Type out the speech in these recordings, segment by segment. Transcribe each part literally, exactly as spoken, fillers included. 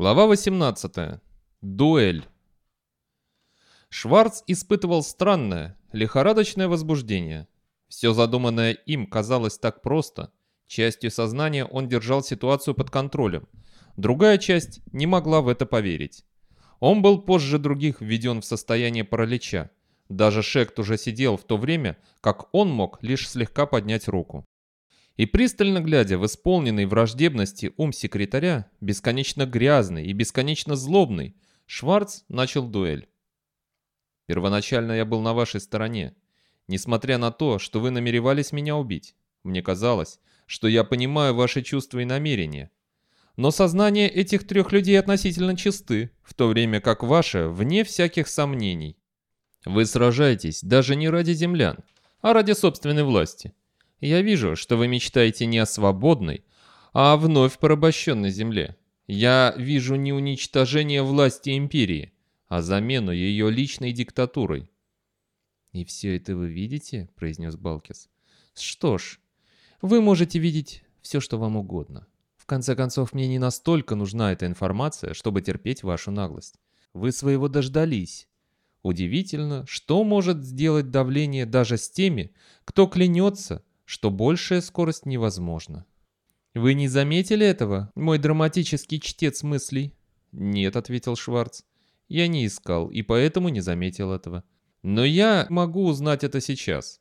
Глава восемнадцатая. Дуэль. Шварц испытывал странное, лихорадочное возбуждение. Все задуманное им казалось так просто. Частью сознания он держал ситуацию под контролем. Другая часть не могла в это поверить. Он был позже других введен в состояние паралича. Даже Шект уже сидел в то время, как он мог лишь слегка поднять руку. И пристально глядя в исполненный враждебности ум секретаря, бесконечно грязный и бесконечно злобный, Шварц начал дуэль. «Первоначально я был на вашей стороне, несмотря на то, что вы намеревались меня убить. Мне казалось, что я понимаю ваши чувства и намерения. Но сознание этих трех людей относительно чисты, в то время как ваше вне всяких сомнений. Вы сражаетесь даже не ради землян, а ради собственной власти. Я вижу, что вы мечтаете не о свободной, а о вновь порабощенной земле. Я вижу не уничтожение власти империи, а замену ее личной диктатурой». «И все это вы видите?» — произнес Балкис. «Что ж, вы можете видеть все, что вам угодно. В конце концов, мне не настолько нужна эта информация, чтобы терпеть вашу наглость. Вы своего дождались. Удивительно, что может сделать давление даже с теми, кто клянется, что большая скорость невозможна. Вы не заметили этого, мой драматический чтец мыслей?» «Нет», — ответил Шварц. «Я не искал и поэтому не заметил этого. Но я могу узнать это сейчас.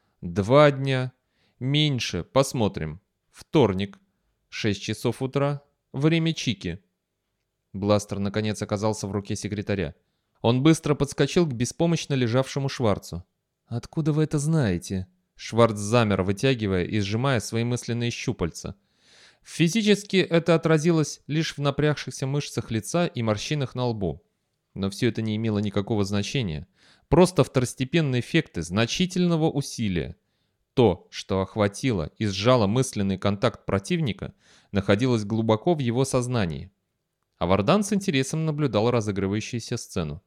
Два дня. Меньше. Посмотрим. Вторник. Шесть часов утра. Время чики». Бластер наконец оказался в руке секретаря. Он быстро подскочил к беспомощно лежавшему Шварцу. «Откуда вы это знаете?» Шварц замер, вытягивая и сжимая свои мысленные щупальца. Физически это отразилось лишь в напрягшихся мышцах лица и морщинах на лбу. Но все это не имело никакого значения. Просто второстепенные эффекты значительного усилия. То, что охватило и сжало мысленный контакт противника, находилось глубоко в его сознании. А Вардан с интересом наблюдал разыгрывающуюся сцену.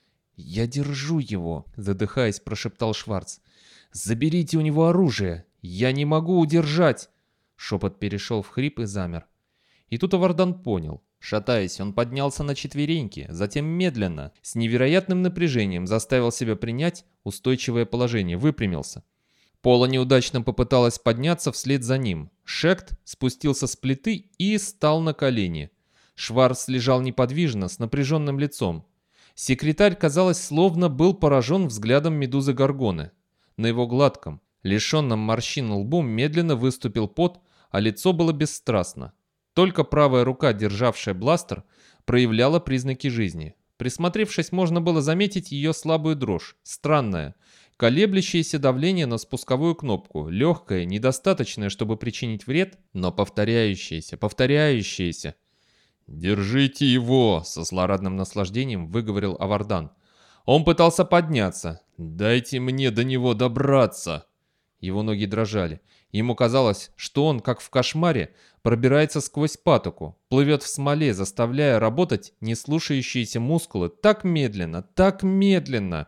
«Я держу его», — задыхаясь, прошептал Шварц. «Заберите у него оружие! Я не могу удержать!» Шепот перешел в хрип и замер. И тут Авардан понял. Шатаясь, он поднялся на четвереньки, затем медленно, с невероятным напряжением заставил себя принять устойчивое положение, выпрямился. Пола неудачно попыталась подняться вслед за ним. Шект спустился с плиты и стал на колени. Шварц лежал неподвижно, с напряженным лицом. Секретарь, казалось, словно был поражен взглядом медузы Горгоны. На его гладком, лишенном морщин лбу медленно выступил пот, а лицо было бесстрастно. Только правая рука, державшая бластер, проявляла признаки жизни. Присмотревшись, можно было заметить ее слабую дрожь, странное, колеблющееся давление на спусковую кнопку, легкое, недостаточное, чтобы причинить вред, но повторяющееся, повторяющееся. «Держите его!» — со злорадным наслаждением выговорил Авардан. Он пытался подняться. «Дайте мне до него добраться!» Его ноги дрожали. Ему казалось, что он, как в кошмаре, пробирается сквозь патоку, плывет в смоле, заставляя работать неслушающиеся мускулы так медленно, так медленно.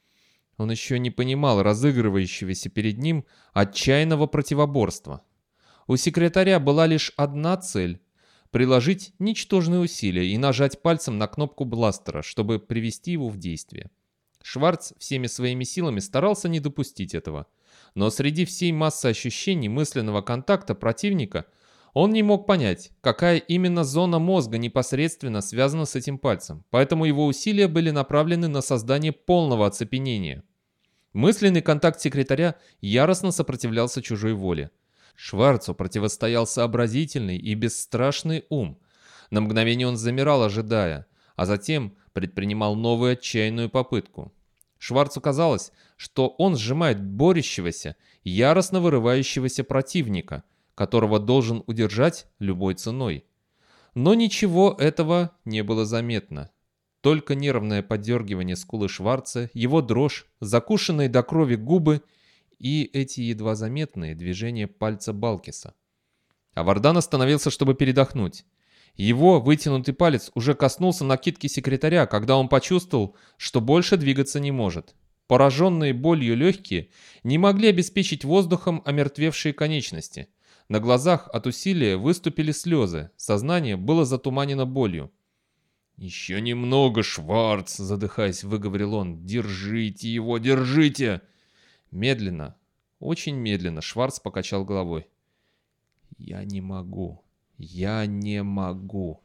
Он еще не понимал разыгрывающегося перед ним отчаянного противоборства. У секретаря была лишь одна цель — приложить ничтожные усилия и нажать пальцем на кнопку бластера, чтобы привести его в действие. Шварц всеми своими силами старался не допустить этого. Но среди всей массы ощущений мысленного контакта противника он не мог понять, какая именно зона мозга непосредственно связана с этим пальцем, поэтому его усилия были направлены на создание полного оцепенения. Мысленный контакт секретаря яростно сопротивлялся чужой воле. Шварцу противостоял сообразительный и бесстрашный ум. На мгновение он замирал, ожидая, а затем предпринимал новую отчаянную попытку. Шварцу казалось, что он сжимает борющегося, яростно вырывающегося противника, которого должен удержать любой ценой. Но ничего этого не было заметно. Только нервное подергивание скулы Шварца, его дрожь, закушенные до крови губы и эти едва заметные движения пальца Балкиса. Авардан остановился, чтобы передохнуть. Его вытянутый палец уже коснулся накидки секретаря, когда он почувствовал, что больше двигаться не может. Пораженные болью легкие не могли обеспечить воздухом омертвевшие конечности. На глазах от усилия выступили слезы, сознание было затуманено болью. «Еще немного, Шварц!» — задыхаясь, выговорил он. «Держите его, держите!» Медленно, очень медленно Шварц покачал головой. «Я не могу, я не могу».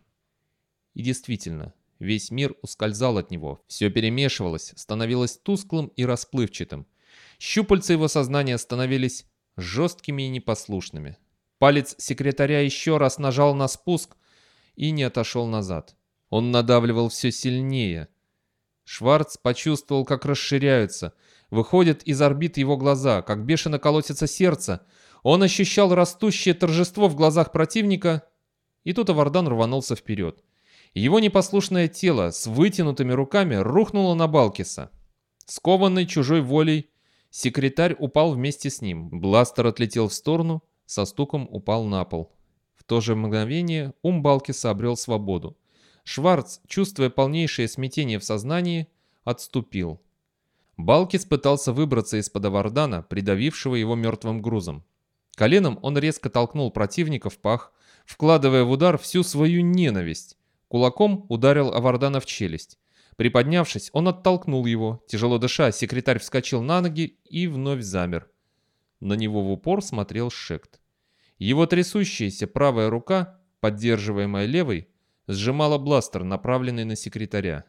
И действительно, весь мир ускользал от него, все перемешивалось, становилось тусклым и расплывчатым. Щупальца его сознания становились жесткими и непослушными. Палец секретаря еще раз нажал на спуск и не отошел назад. Он надавливал все сильнее. Шварц почувствовал, как расширяются, выходят из орбит его глаза, как бешено колотится сердце. Он ощущал растущее торжество в глазах противника, и тут Авардан рванулся вперед. Его непослушное тело с вытянутыми руками рухнуло на Балкиса. Скованный чужой волей, секретарь упал вместе с ним. Бластер отлетел в сторону, со стуком упал на пол. В то же мгновение ум Балкиса обрел свободу. Шварц, чувствуя полнейшее смятение в сознании, отступил. Балкис пытался выбраться из-под Авардана, придавившего его мертвым грузом. Коленом он резко толкнул противника в пах, вкладывая в удар всю свою ненависть. Кулаком ударил Авардана в челюсть. Приподнявшись, он оттолкнул его. Тяжело дыша, секретарь вскочил на ноги и вновь замер. На него в упор смотрел Шект. Его трясущаяся правая рука, поддерживаемая левой, сжимала бластер, направленный на секретаря.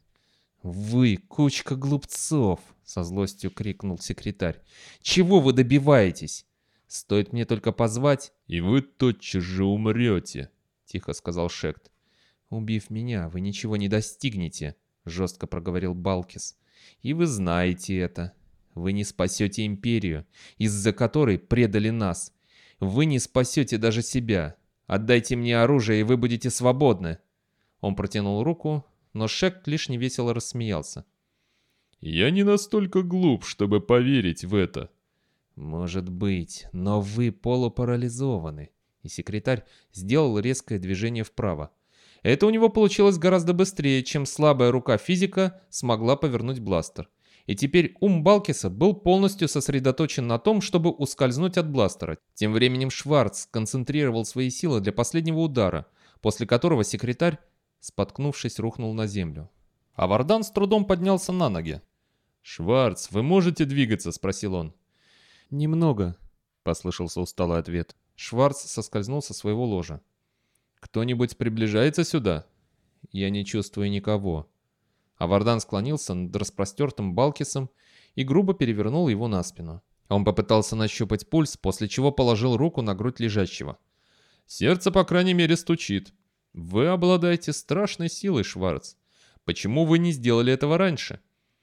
«Вы, кучка глупцов!» — со злостью крикнул секретарь. «Чего вы добиваетесь? Стоит мне только позвать, и вы тотчас же умрете!» — тихо сказал Шект. «Убив меня, вы ничего не достигнете!» — жестко проговорил Балкис. «И вы знаете это. Вы не спасете империю, из-за которой предали нас. Вы не спасете даже себя. Отдайте мне оружие, и вы будете свободны!» Он протянул руку, но Шект лишь невесело рассмеялся. «Я не настолько глуп, чтобы поверить в это». «Может быть, но вы полупарализованы». И секретарь сделал резкое движение вправо. Это у него получилось гораздо быстрее, чем слабая рука физика смогла повернуть бластер. И теперь ум Балкиса был полностью сосредоточен на том, чтобы ускользнуть от бластера. Тем временем Шварц концентрировал свои силы для последнего удара, после которого секретарь, споткнувшись, рухнул на землю. Авардан с трудом поднялся на ноги. «Шварц, вы можете двигаться?» — спросил он. «Немного», — послышался усталый ответ. Шварц соскользнул со своего ложа. «Кто-нибудь приближается сюда?» «Я не чувствую никого». Авардан склонился над распростертым Балкисом и грубо перевернул его на спину. Он попытался нащупать пульс, после чего положил руку на грудь лежащего. «Сердце, по крайней мере, стучит. Вы обладаете страшной силой, Шварц. Почему вы не сделали этого раньше?»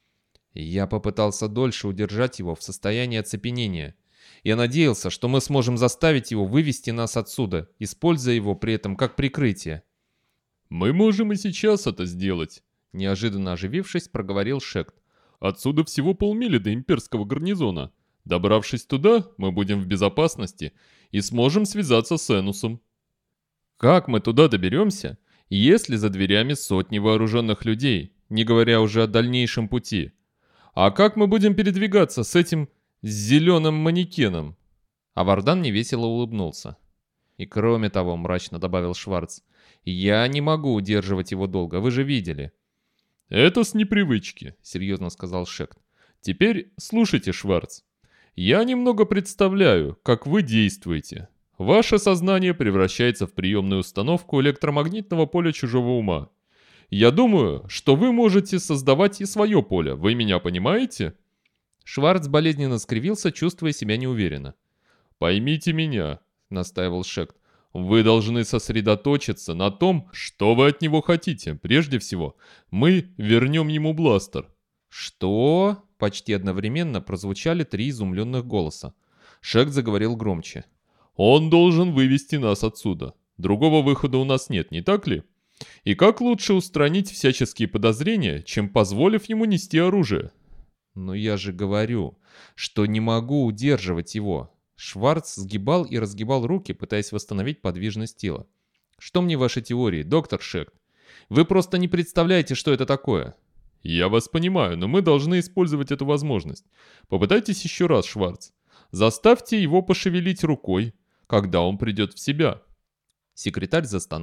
Я попытался дольше удержать его в состоянии оцепенения. Я надеялся, что мы сможем заставить его вывести нас отсюда, используя его при этом как прикрытие. «Мы можем и сейчас это сделать», — неожиданно оживившись, проговорил Шект. «Отсюда всего полмили до имперского гарнизона. Добравшись туда, мы будем в безопасности и сможем связаться с Энусом». «Как мы туда доберемся, если за дверями сотни вооруженных людей, не говоря уже о дальнейшем пути? А как мы будем передвигаться с этим зеленым манекеном?» Авардан невесело улыбнулся. «И кроме того», — мрачно добавил Шварц, — «я не могу удерживать его долго, вы же видели». «Это с непривычки», — серьезно сказал Шект. «Теперь слушайте, Шварц. Я немного представляю, как вы действуете. Ваше сознание превращается в приемную установку электромагнитного поля чужого ума. Я думаю, что вы можете создавать и свое поле, вы меня понимаете?» Шварц болезненно скривился, чувствуя себя неуверенно. «Поймите меня», — настаивал Шект. «Вы должны сосредоточиться на том, что вы от него хотите. Прежде всего, мы вернем ему бластер». «Что?» — почти одновременно прозвучали три изумленных голоса. Шект заговорил громче. «Он должен вывести нас отсюда. Другого выхода у нас нет, не так ли? И как лучше устранить всяческие подозрения, чем позволив ему нести оружие?» «Но я же говорю, что не могу удерживать его». Шварц сгибал и разгибал руки, пытаясь восстановить подвижность тела. «Что мне ваши теории, доктор Шект? Вы просто не представляете, что это такое». «Я вас понимаю, но мы должны использовать эту возможность. Попытайтесь еще раз, Шварц. Заставьте его пошевелить рукой, когда он придет в себя». Секретарь застонал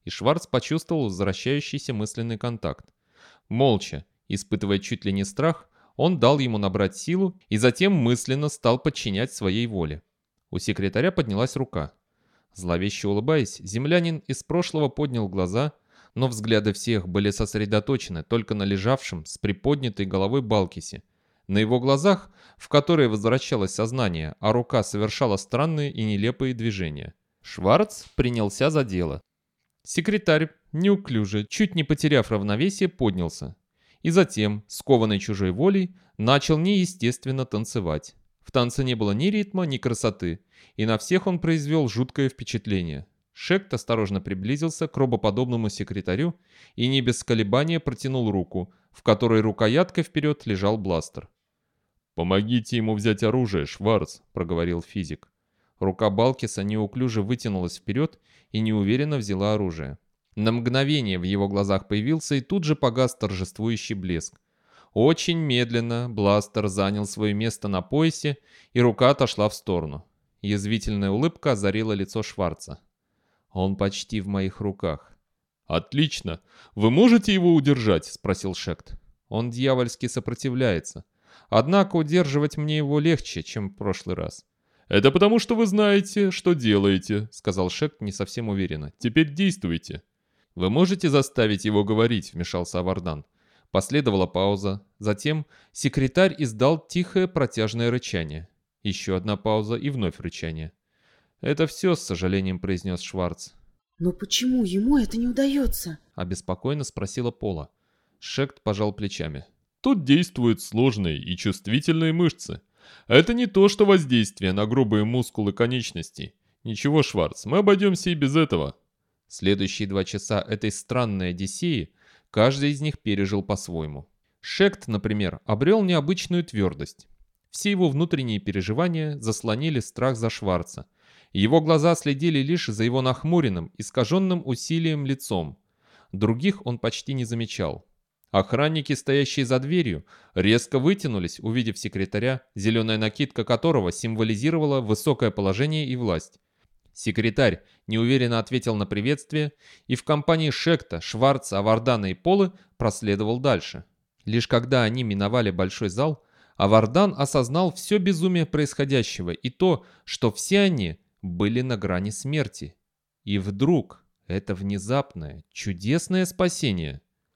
и Шварц почувствовал возвращающийся мысленный контакт. Молча, испытывая чуть ли не страх, он дал ему набрать силу и затем мысленно стал подчинять своей воле. У секретаря поднялась рука. Зловеще улыбаясь, землянин из прошлого поднял глаза, но взгляды всех были сосредоточены только на лежавшем с приподнятой головой Балкисе. На его глазах, в которые возвращалось сознание, а рука совершала странные и нелепые движения. Шварц принялся за дело. Секретарь, неуклюже, чуть не потеряв равновесие, поднялся. И затем, скованный чужой волей, начал неестественно танцевать. В танце не было ни ритма, ни красоты, и на всех он произвел жуткое впечатление. Шект осторожно приблизился к робоподобному секретарю и не без колебания протянул руку, в которой рукояткой вперед лежал бластер. «Помогите ему взять оружие, Шварц», — проговорил физик. Рука Балкиса неуклюже вытянулась вперед и неуверенно взяла оружие. На мгновение в его глазах появился и тут же погас торжествующий блеск. Очень медленно бластер занял свое место на поясе, и рука отошла в сторону. Язвительная улыбка озарила лицо Шварца. «Он почти в моих руках». «Отлично! Вы можете его удержать?» — спросил Шект. «Он дьявольски сопротивляется. Однако удерживать мне его легче, чем в прошлый раз». «Это потому, что вы знаете, что делаете», — сказал Шект не совсем уверенно. «Теперь действуйте». «Вы можете заставить его говорить?» — вмешался Авардан. Последовала пауза. Затем секретарь издал тихое протяжное рычание. Еще одна пауза и вновь рычание. «Это все», — с сожалением произнес Шварц. «Но почему ему это не удается?» — обеспокоенно спросила Пола. Шект пожал плечами. «Тут действуют сложные и чувствительные мышцы. Это не то, что воздействие на грубые мускулы конечностей. Ничего, Шварц, мы обойдемся и без этого». Следующие два часа этой странной одиссеи каждый из них пережил по-своему. Шект, например, обрел необычную твердость. Все его внутренние переживания заслонили страх за Шварца. Его глаза следили лишь за его нахмуренным, искаженным усилием лицом. Других он почти не замечал. Охранники, стоящие за дверью, резко вытянулись, увидев секретаря, зеленая накидка которого символизировала высокое положение и власть. Секретарь неуверенно ответил на приветствие, и в компании Шекта, Шварца, Авардана и Полы проследовал дальше. Лишь когда они миновали большой зал, Авардан осознал все безумие происходящего и то, что все они были на грани смерти. И вдруг это внезапное, чудесное спасение.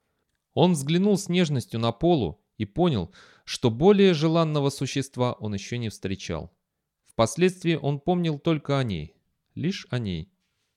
Он взглянул с нежностью на Полу и понял, что более желанного существа он еще не встречал. Впоследствии он помнил только о ней. Лишь о ней.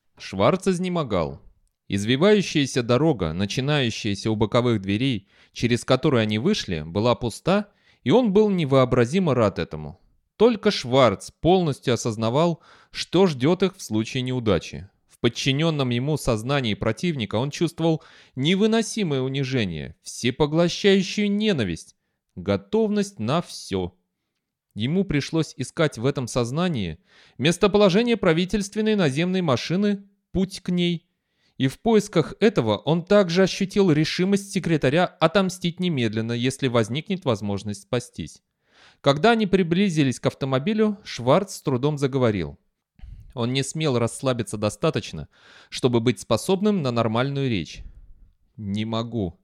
Шварц изнемогал. Извивающаяся дорога, начинающаяся у боковых дверей, через которую они вышли, была пуста, и он был невообразимо рад этому. Только Шварц полностью осознавал, что ждет их в случае неудачи. В подчиненном ему сознании противника он чувствовал невыносимое унижение, всепоглощающую ненависть, готовность на все. Ему пришлось искать в этом сознании местоположение правительственной наземной машины, путь к ней. И в поисках этого он также ощутил решимость секретаря отомстить немедленно, если возникнет возможность спастись. Когда они приблизились к автомобилю, Шварц с трудом заговорил. Он не смел расслабиться достаточно, чтобы быть способным на нормальную речь. «Не могу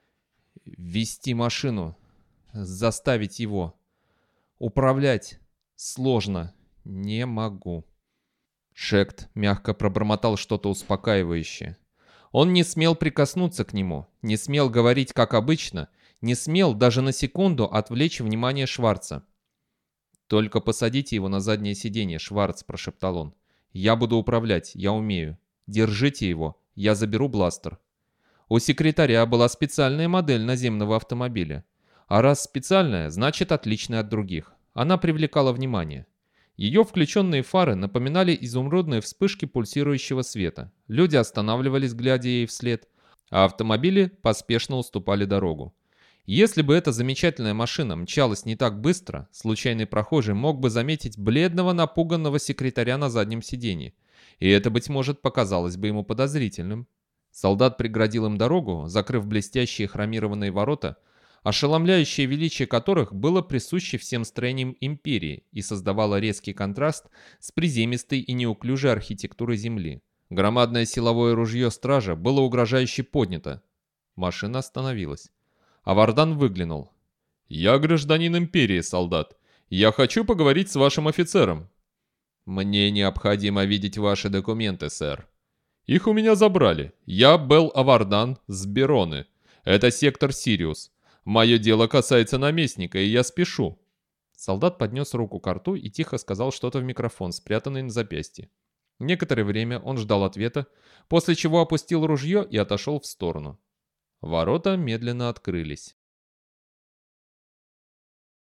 вести машину, заставить его. Управлять сложно. Не могу». Шект мягко пробормотал что-то успокаивающее. Он не смел прикоснуться к нему, не смел говорить как обычно, не смел даже на секунду отвлечь внимание Шварца. «Только посадите его на заднее сиденье, Шварц», — прошептал он. «Я буду управлять, я умею. Держите его, я заберу бластер». У секретаря была специальная модель наземного автомобиля. А раз специальная, значит отличная от других. Она привлекала внимание. Ее включенные фары напоминали изумрудные вспышки пульсирующего света. Люди останавливались, глядя ей вслед, а автомобили поспешно уступали дорогу. Если бы эта замечательная машина мчалась не так быстро, случайный прохожий мог бы заметить бледного, напуганного секретаря на заднем сиденье. И это, быть может, показалось бы ему подозрительным. Солдат преградил им дорогу, закрыв блестящие хромированные ворота, ошеломляющее величие которых было присуще всем строениям империи и создавало резкий контраст с приземистой и неуклюжей архитектурой земли. Громадное силовое ружье стража было угрожающе поднято. Машина остановилась. Авардан выглянул. «Я гражданин Империи, солдат. Я хочу поговорить с вашим офицером». «Мне необходимо видеть ваши документы, сэр». «Их у меня забрали. Я Белл Авардан с Бероны. Это сектор Сириус. Мое дело касается наместника, и я спешу». Солдат поднес руку к рту и тихо сказал что-то в микрофон, спрятанный на запястье. Некоторое время он ждал ответа, после чего опустил ружье и отошел в сторону. Ворота медленно открылись.